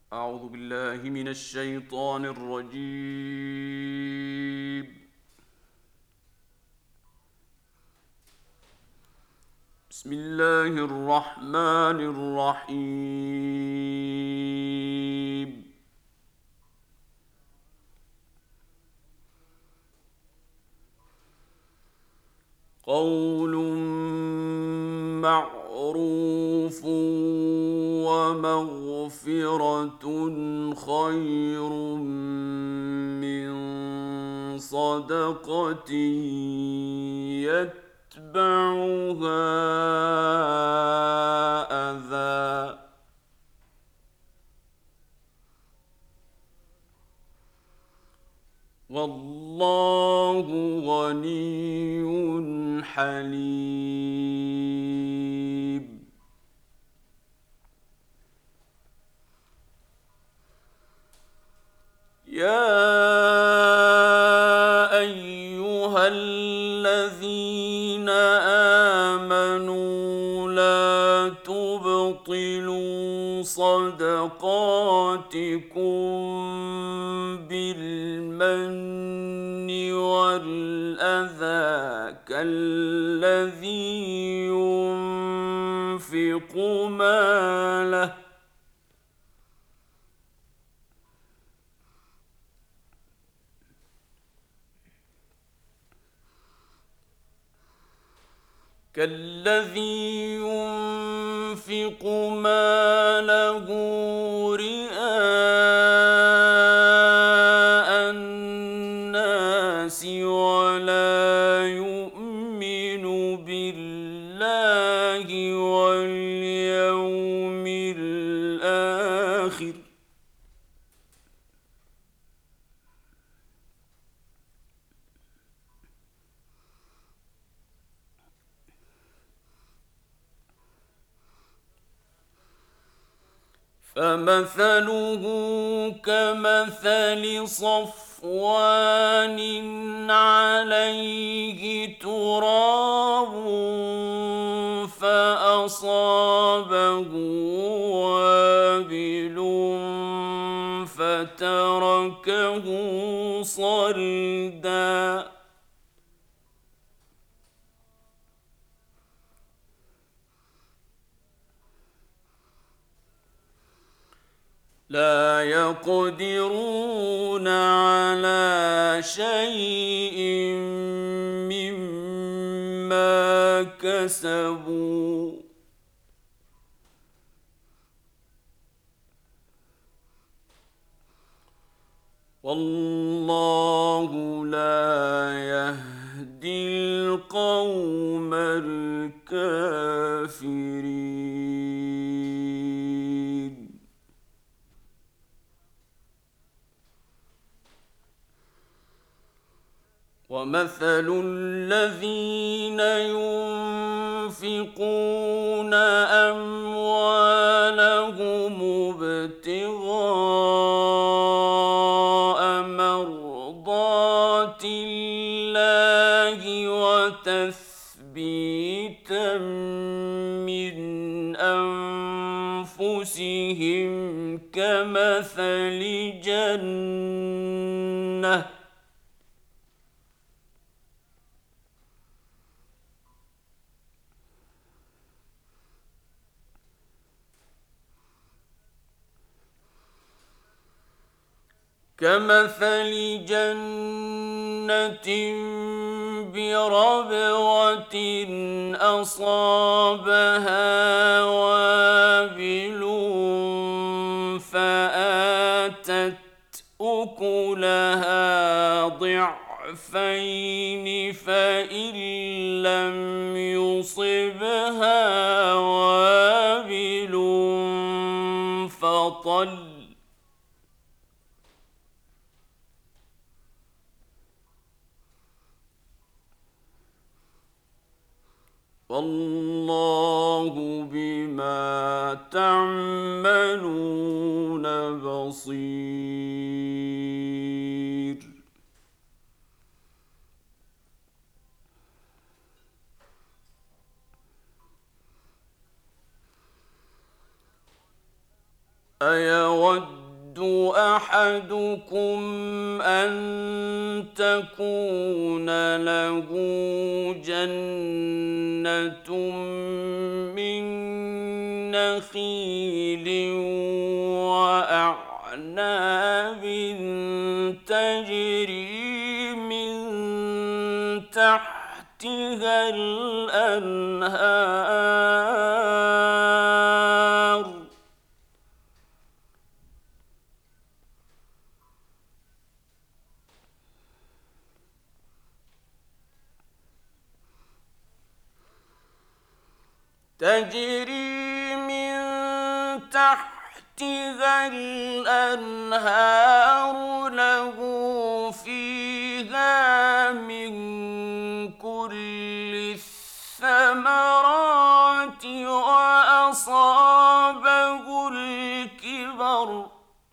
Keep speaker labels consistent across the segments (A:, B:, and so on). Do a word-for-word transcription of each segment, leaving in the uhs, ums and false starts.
A: أعوذ بالله من الشيطان الرجيم. بسم الله الرحمن الرحيم. قول معروف ومغفرة خير من صدقة يتبعها أذى. والله غني حليم. يا أيها الذين آمنوا لا تبطلوا صدقاتكم بالمن والأذى كالذي ينفق ماله كالذي ينفق ماله رئاء الناس ولا يؤمن بالله واليوم الآخر فمثله كمثل صفوان عليه تراب فأصابه وابل فتركه صلدا. لا يقدرون على شيء مما كسبوا والله لا يهدي القوم الكافرين. ومثل الذين ينفقون أموالهم ابتغاء مرضات الله وتثبيتا من أنفسهم كمثل جنة كمثل جنة بربوة أصابها وابل فآتت أكلها ضعفين فإن لم يصبها وابل فطل والله بما تعملون بصير. أيود أحدكم أن تكون له جنة من نخيل وأعناب تجري من تحتها الأنهار تجري من تحتها الأنهار له فيها من كل الثمرات وأصابه الكبر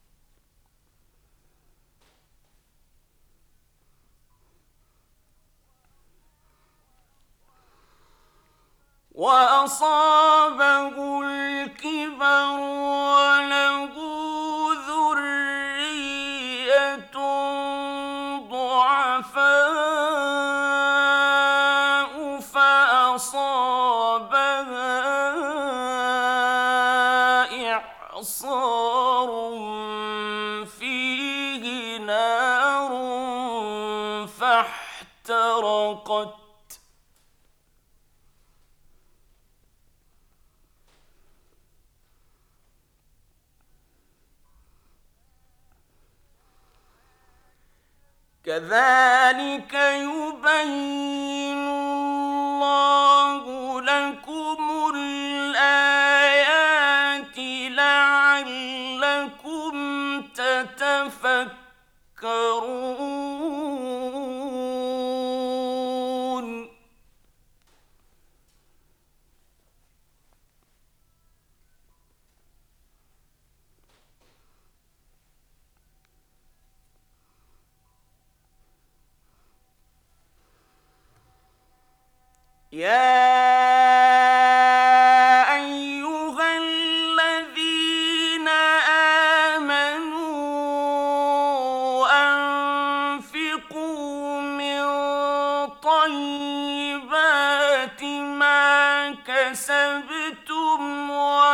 A: وأصابه الكبر وله ذرية ضعفاء فأصابها إعصار فيه نار فاحترقت كذلك يبين الله لكم الآيات لعلكم تتفكرون يا أيها الذين آمنوا أنفقوا من طيبات ما كسبتم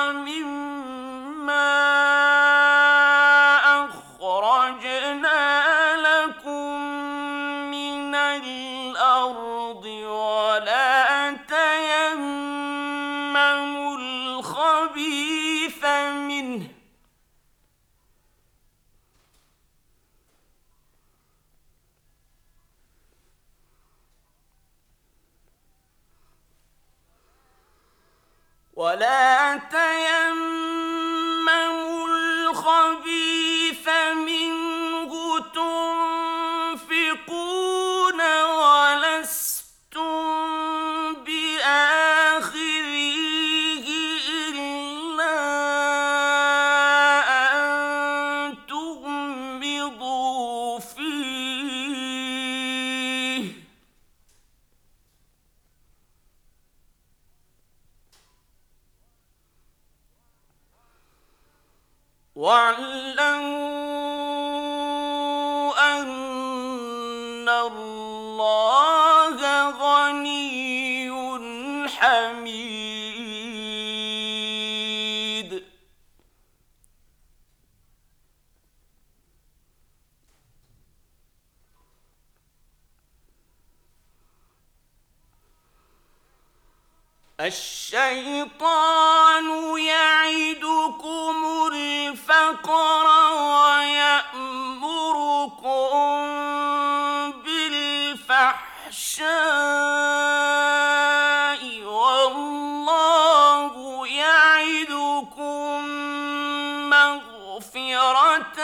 A: ومما أخرجنا لكم من الأرض ولا تيمموا الخبيث منه ولا تيمموا الخبيث منه تنفقون ولستم بآخذيه إلا أن تغمضوا فيه واعلموا أن الله غني حميد الشيطان يعدكم الفقر ويأمركم بالفحشاء والله يعدكم مغفرة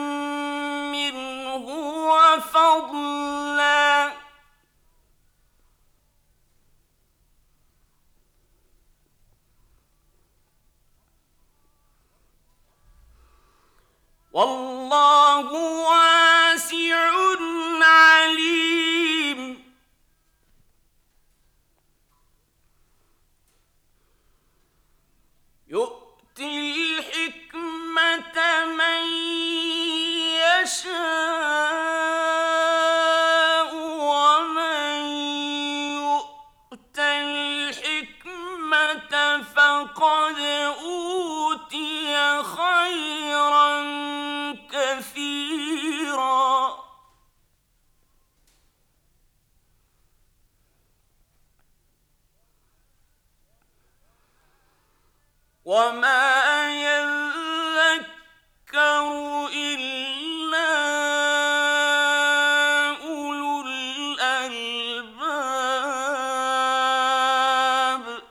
A: منه وفضلا وما يذكر إلا أولو الألباب.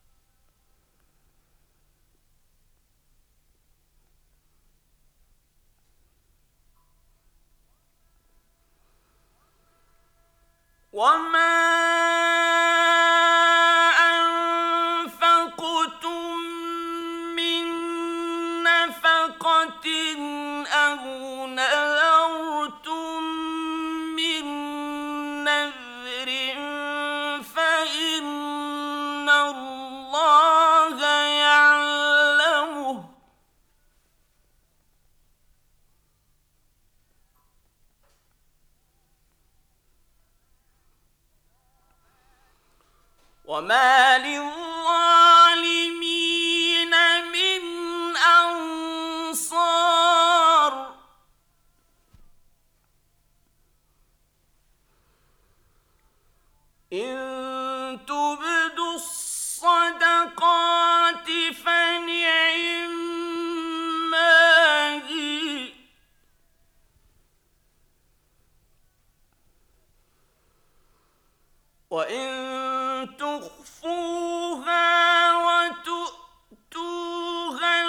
A: وما أنفقتم من نفقة أو نذرتم من نذر فإن الله يعلمه، وما للظالمين من أنصار. إن تبدوا الصدقات فنعما هي، وإن تخفوها وتؤتوها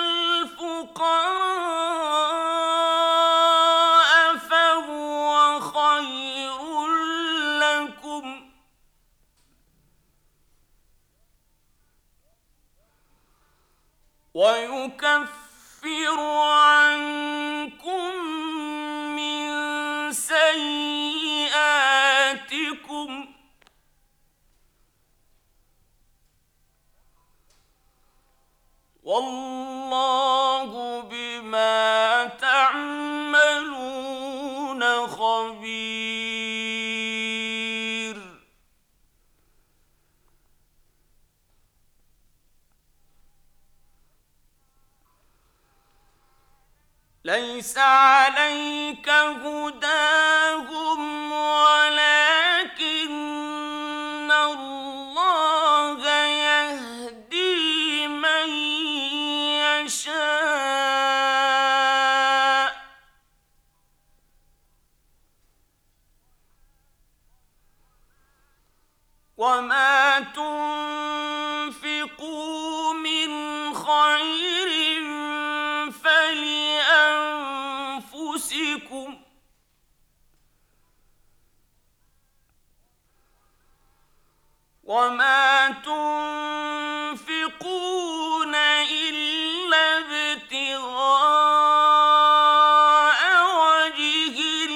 A: الفقراء فهو خير لكم، ويكفر عنكم من سيئاتكم، والله بما تعملون خبير. ليس عليك هداهم ولكن الله يهدي من يشاء، وما تنفقوا من خير فلأنفسكم، وما تنفقون إلا ابتغاء وجه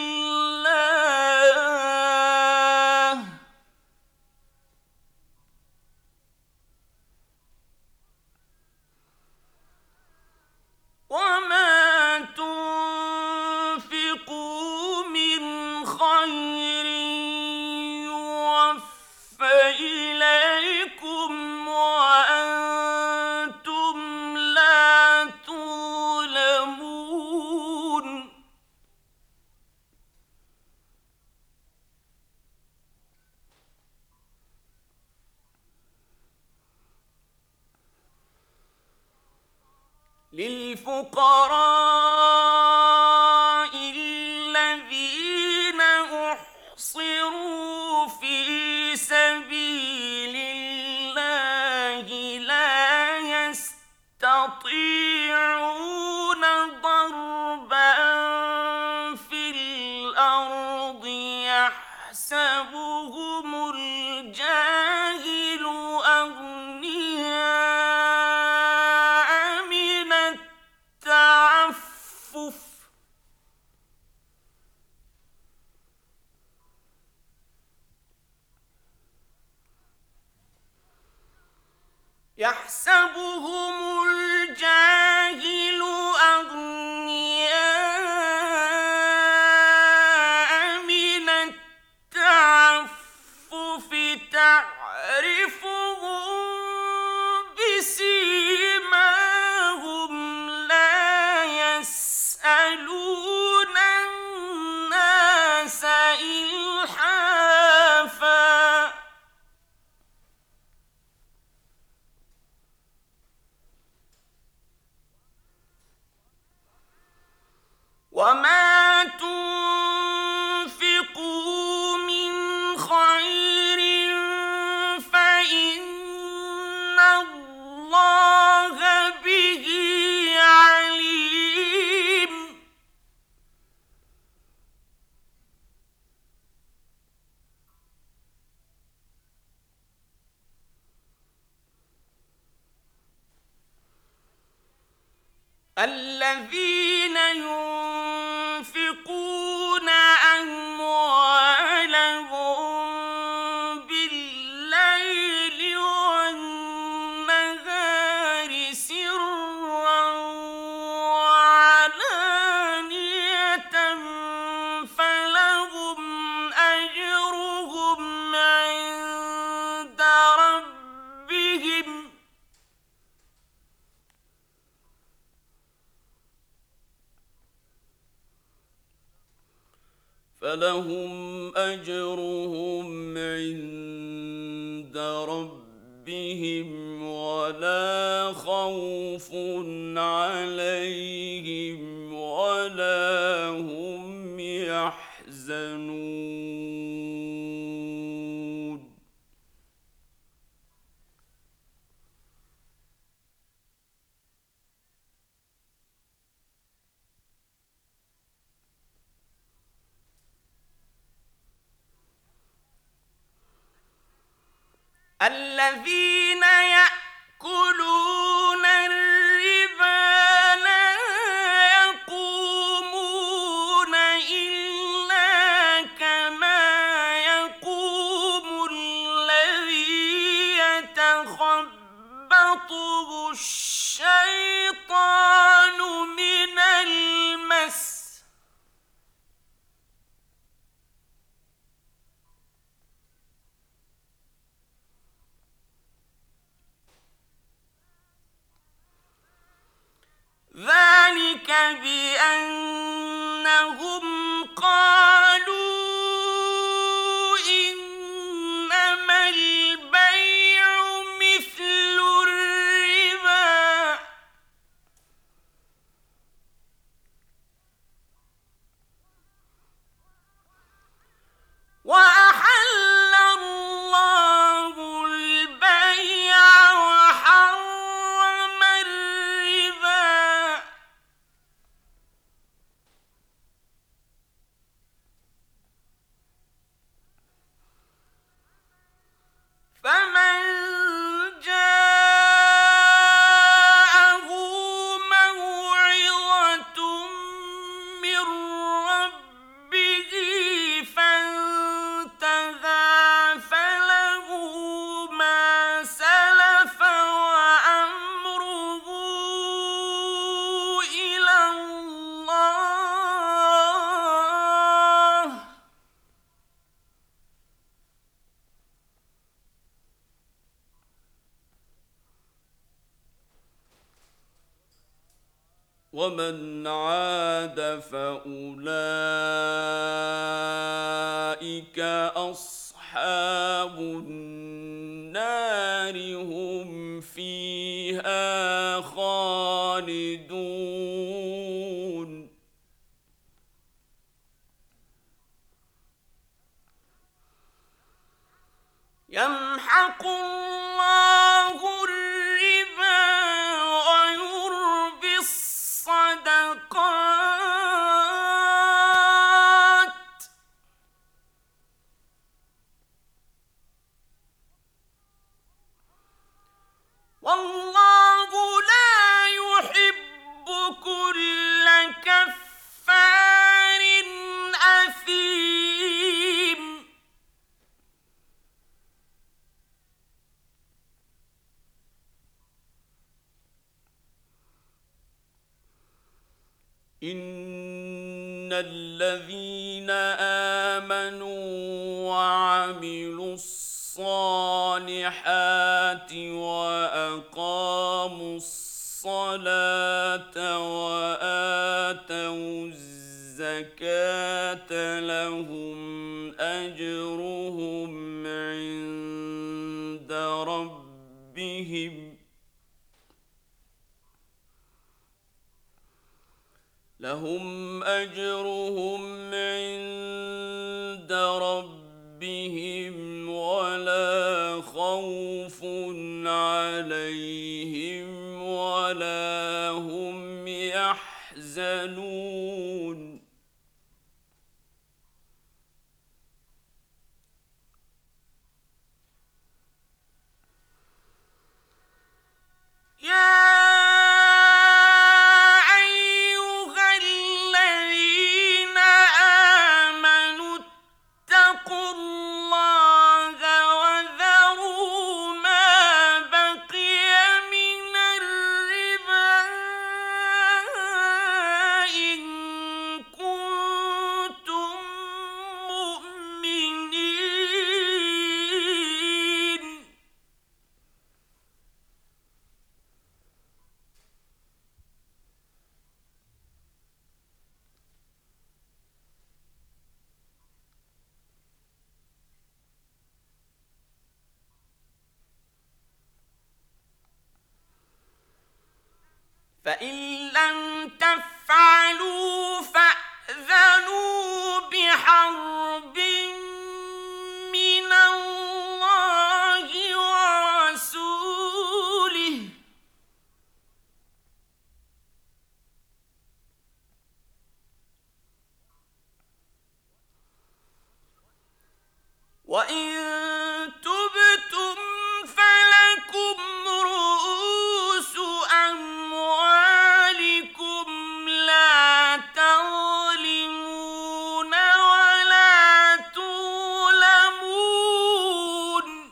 A: الله، وما تنفقوا من خير يوفى إليكم وأنتم لا تظلمون. للفقراء الذين أحصروا في سبيل الله لا يستطيعون ضربا في الأرض يحسبهم الجاهل أغنياء من التعفف، يحسبهم الجاهل أغنياء من التعفف تعرفهم بسيماهم لا يسألون الناس إلحافا. الذين ينفقون أموالهم بالليل والنهار سرا وعلانية فلهم أجرهم عند ربهم فلهم أجرهم عند ربهم ولا خوف عليهم ولا هم يحزنون الذين يأكلون الربا لا يقومون إلا كما يقوم الذي يتخبطه الشيطان من المس ذلك بأنهم قالوا إنما البيع مثل الربا وأحل الله البيع وحرم الربا فمن جاءه موعظة من ربه فانتهى فله ما سلف وأمره إلى الله ومن عاد فأولئك أصحاب النار هم فيها خالدون يمحق الله الربا ويربي الصدقات والله لا يحب كل كفار أثيم إن الذين آمنوا وعملوا الصالحات وأقاموا الصلاة وآتوا الزكاة لهم أجرهم عند ربهم لهم أجرهم عند ربهم ولا خوف عليهم ولا هم يحزنون يا فإن لم تفعلوا فأذنوا بحرب من الله ورسوله، وإن تبتم فلكم رؤوس أموالكم لا تظلمون ولا تظلمون.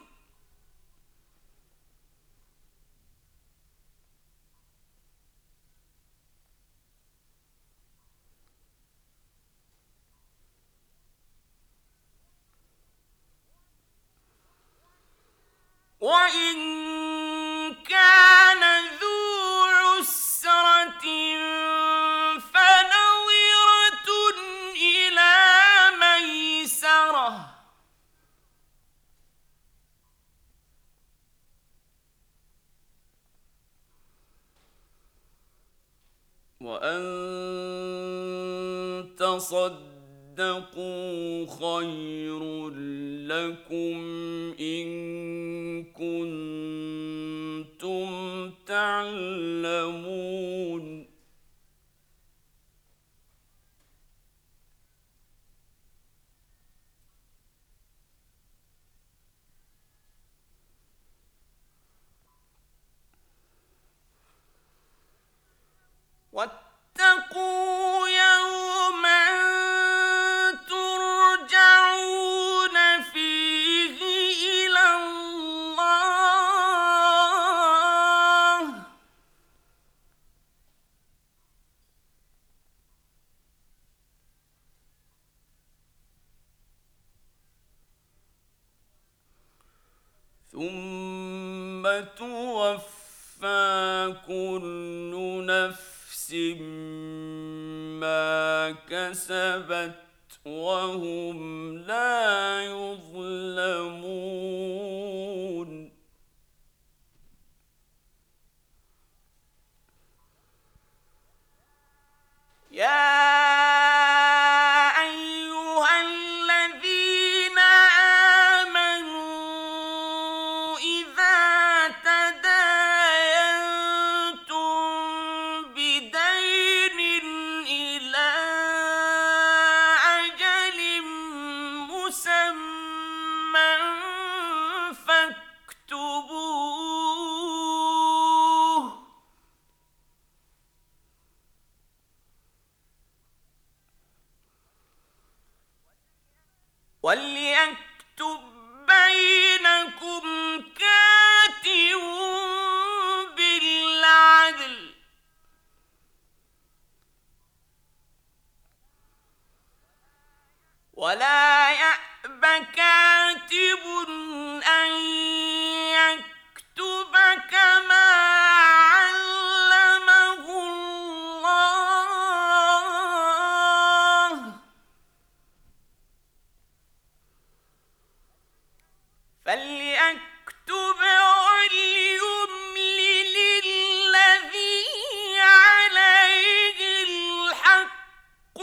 A: وإن كان ذو عسرة فنظرة إلى ميسرة، وأن تصدقوا خير لكم إن كنتم تعلمون. واتقوا يوما ترجعون فيه إلى الله، ثم توفى كل نفس ما كسبت وهم لا يظلمون. يا أيها الذين آمنوا إذا تداينتم بدين إلى أجل مسمى فاكتبوه، وليكتب بينكم كاتب بالعدل، ولا يأب كاتب أن يكتب كما علمه الله، فليكتب وليملل الذي عليه الحق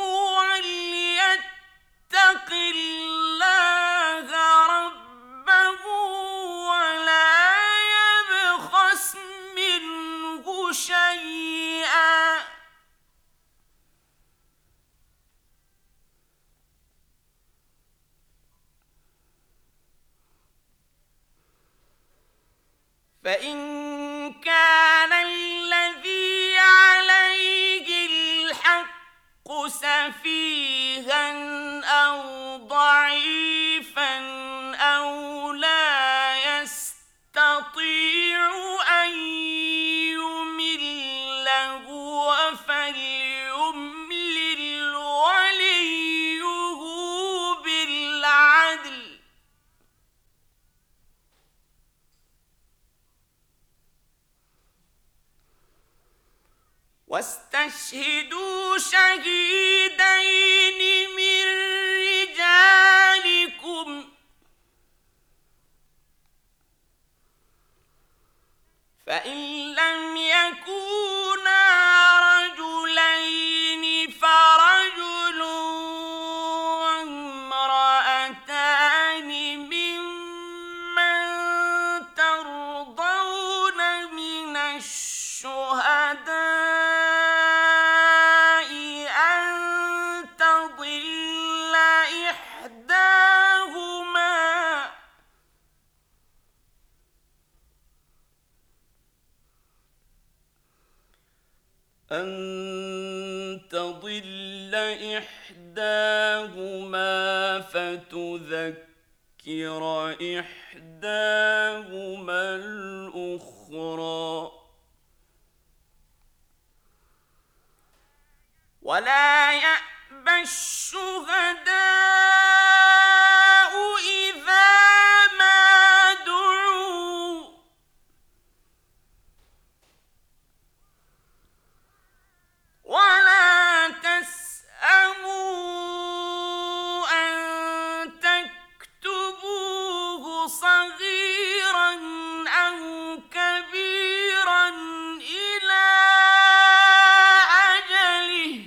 A: وليتق الله ربه ولا يبخس منه شيئا، فإن كان الذي عليه الحق سفيها أو ضعيفا أو لا يستطيع أن يمل هو فليملل وليه بالعدل، واستشهدوا شهيدين من رجالكم، فإن لم يكونا أن تضل إحداهما فتذكر إحداهما الأخرى ولا يأبى الشهداء إذا ما دعوا ولا تسأموا أن تكتبوه صغيرا أو كبيرا إلى أجله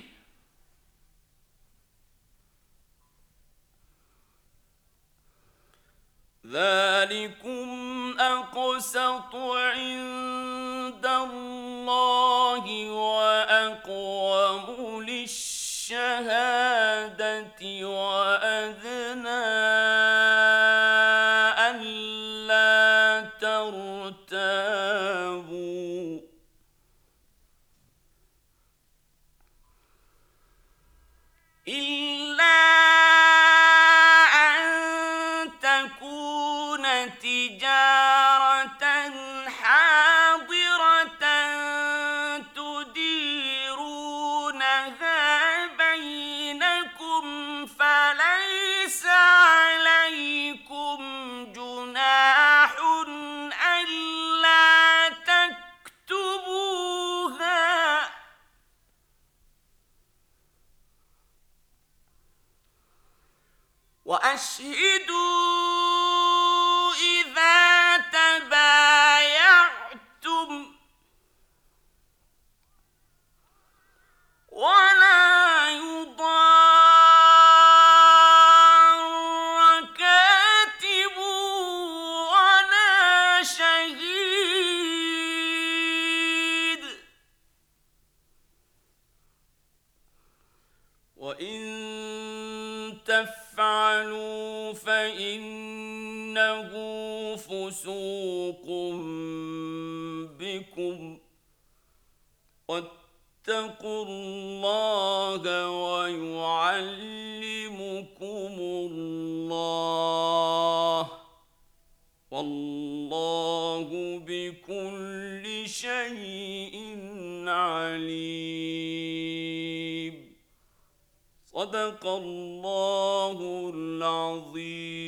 A: ذلكم أقسط عند الله وأقوم للشهادة وأدنى ألا ترتابوا إلا تجارة حاضرة تديرونها بينكم فليس عليكم جناح ألا تكتبوها وأشهدوا إذا تبايعتم ولا يضار كاتب ولا شهيد وإن تفعلوا فإنه فسوق بكم واتقوا الله ويعلمكم الله والله بكل شيء عليم صدق الله العظيم.